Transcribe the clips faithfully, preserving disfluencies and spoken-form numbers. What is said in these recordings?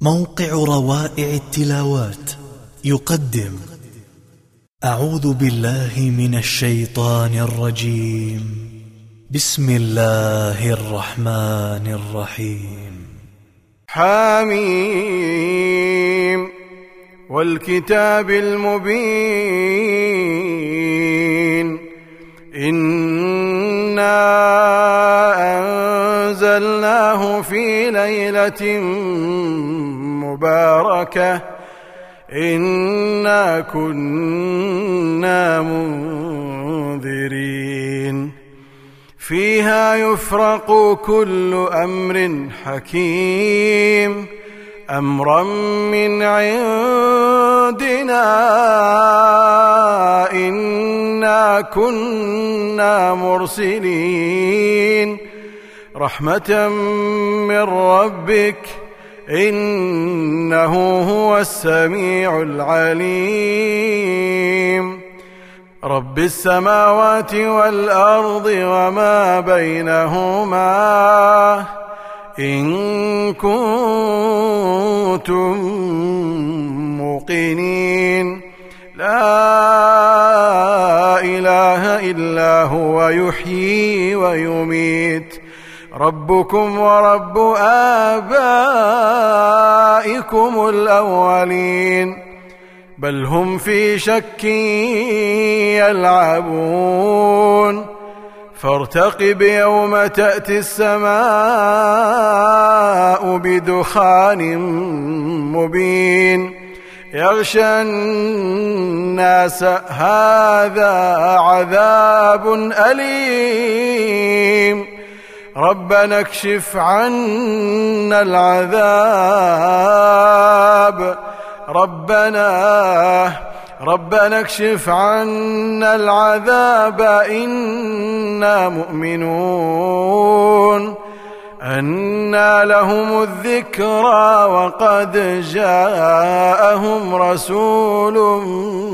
موقع روائع التلاوات يقدم أعوذ بالله من الشيطان الرجيم. بسم الله الرحمن الرحيم. حميم والكتاب المبين إنا أنزلناه في ليلة مباركة إنا كنا منذرين فيها يفرق كل أمر حكيم أمرا من عندنا إنا كنا مرسلين رحمة من ربك إنه هو السميع العليم رب السماوات والأرض وما بينهما إن كنتم موقنين لا إله إلا هو يحيي ويميت ربكم ورب آبائكم الأولين بل هم في شك يلعبون فارتقب يوم تأتي السماء بدخان مبين يغشى الناس هذا عذاب أليم ربنا اكشف عنا العذاب ربنا ربنا اكشف عنا العذاب إنا مؤمنون أنى لهم الذكرى وقد جاءهم رسول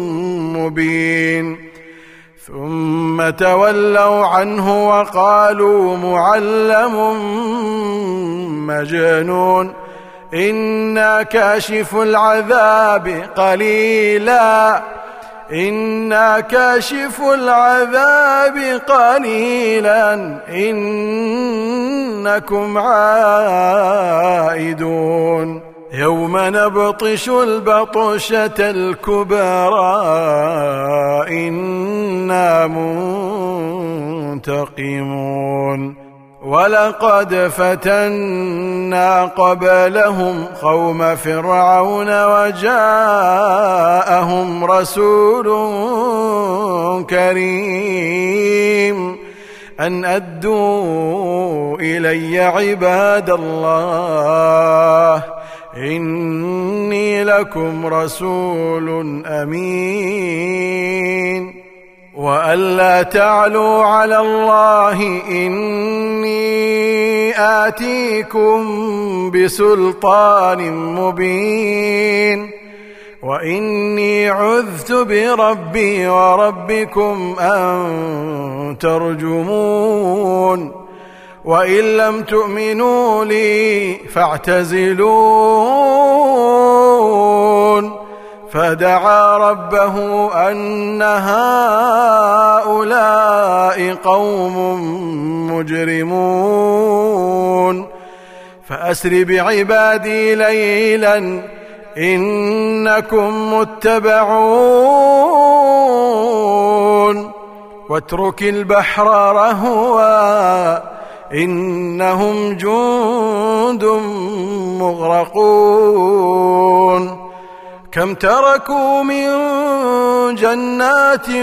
مبين ثم تولوا عنه وقالوا معلم مجنون إنا كاشف العذاب قليلا إنا كاشف العذاب قليلا إنكم عائدون يوم نبطش البطشة الكبرى إنا منتقمون ولقد فتنا قبلهم قوم فرعون وجاءهم رسول كريم أن أدوا إلي عباد الله إني لكم رسول أمين وألا تعلوا على الله إني آتيكم بسلطان مبين وإني عذت بربي وربكم أن ترجمون وإن لم تؤمنوا لي فاعتزلون فدعا ربه أن هؤلاء قوم مجرمون فأسر بعبادي ليلا إنكم متبعون واترك البحر رهوا إنهم جند مغرقون كم تركوا من جنات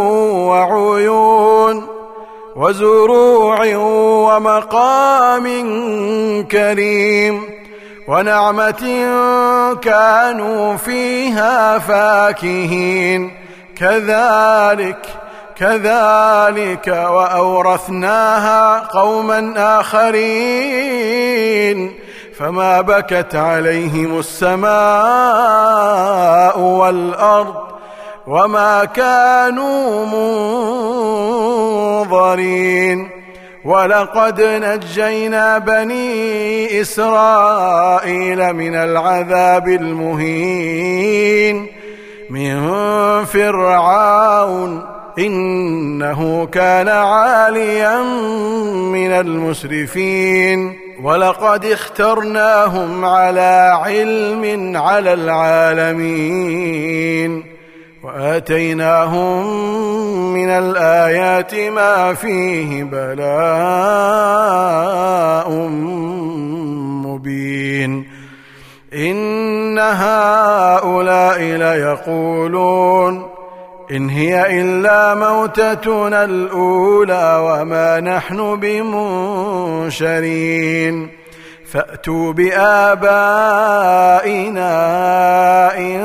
وعيون وزروع ومقام كريم ونعمة كانوا فيها فاكهين كذلك كذلك وأورثناها قوما آخرين فما بكت عليهم السماء والأرض وما كانوا منظرين ولقد نجينا بني إسرائيل من العذاب المهين من فرعون إنه كان عاليا من المسرفين ولقد اخترناهم على علم على العالمين وآتيناهم من الآيات ما فيه بلاء مبين إن هؤلاء ليقولون إن هي إلا موتتنا الأولى وما نحن بمنشرين فأتوا بآبائنا إن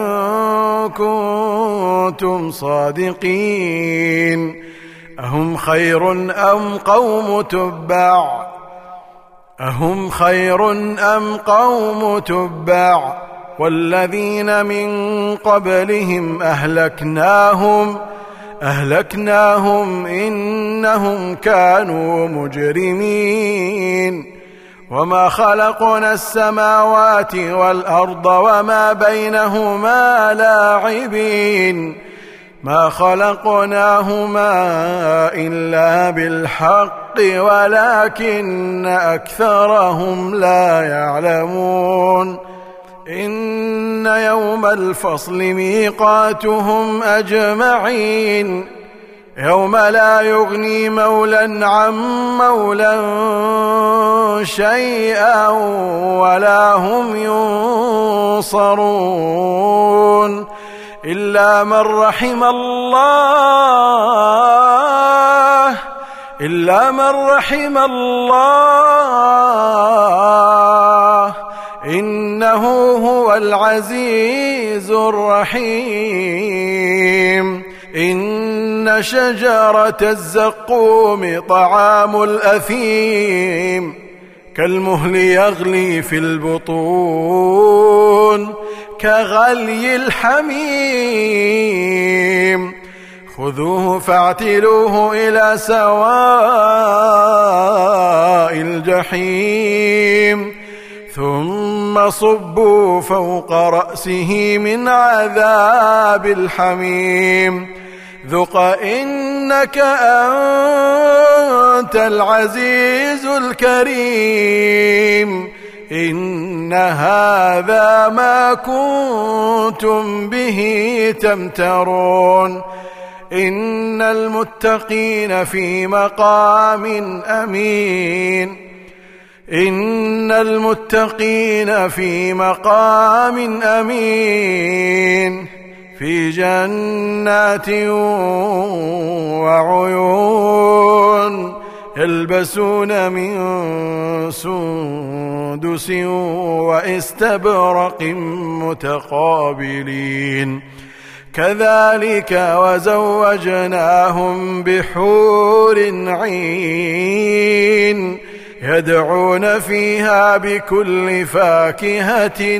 كنتم صادقين أهم خير أم قوم تبع أهم خير أم قوم تبع والذين من قبلهم أهلكناهم أهلكناهم إنهم كانوا مجرمين وما خلقنا السماوات والأرض وما بينهما لاعبين ما خلقناهما إلا بالحق ولكن أكثرهم لا يعلمون إن يوم الفصل ميقاتهم أجمعين يوم لا يغني مولى عن مولى شيئا ولا هم ينصرون إلا من رحم الله إلا من رحم الله إنه هو العزيز الرحيم إن شجرة الزقوم طعام الأثيم كالمهل يغلي في البطون كغلي الحميم خذوه فاعتلوه إلى سواء الجحيم ثم صبوا فوق رأسه من عذاب الحميم ذق إنك أنت العزيز الكريم إن هذا ما كنتم به تمترون إن المتقين في مقام أمين إن المتقين في مقام أمين في جنات وعيون يلبسون من سندس واستبرق متقابلين كذلك وزوجناهم بحور عين يدعون فيها بكل فاكهة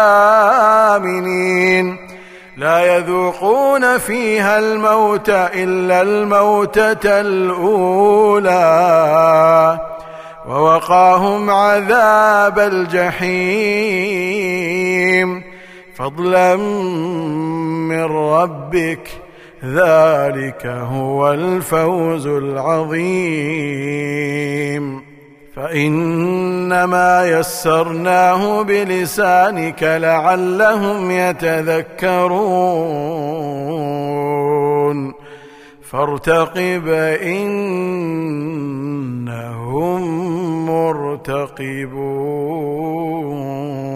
آمنين لا يذوقون فيها الموت إلا الموتة الأولى ووقاهم عذاب الجحيم فضلا من ربك ذلك هو الفوز العظيم فإنما يسرناه بلسانك لعلهم يتذكرون فارتقب إنهم مرتقبون.